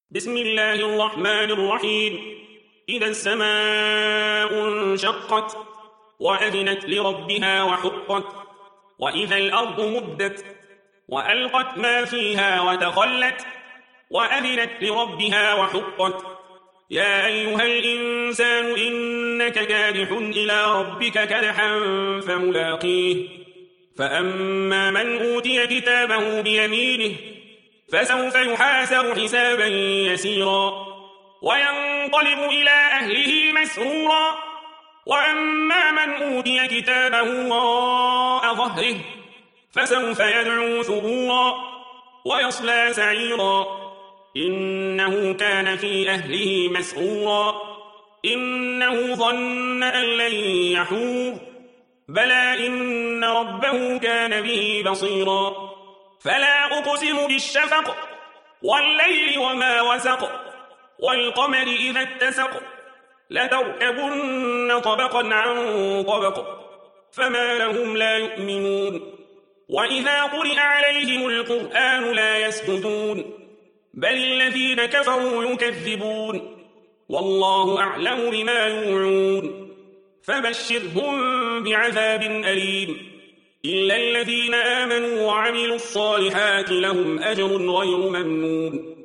بسم الله الرحمن الرحيم. إذا السماء انشقت وأذنت لربها وحقت وإذا الأرض مدت وألقت ما فيها وتخلت وأذنت لربها وحقت. يا أيها الإنسان إنك كادح إلى ربك كدحا فملاقيه. فأما من أوتي كتابه بيمينه فسوف يحاسب حسابا يسيرا وينقلب إلى أهله مسرورا. وأما من أوتي كتابه وراء ظهره فسوف يدعو ثبورا ويصلى سعيرا إنه كان في أهله مسرورا إنه ظن أن لن يحور بلى إن ربه كان به بصيرا. فلا أقسم بالشفق والليل وما وسق والقمر إذا اتسق لتركبن طبقا عن طبق فما لهم لا يؤمنون. وإذا قرئ عليهم القرآن لا يسجدون بل الذين كفروا يكذبون والله أعلم بما يوعون. فبشرهم بعذاب أليم إلا الذين آمنوا وعملوا الصالحات لهم أجر غير ممنون.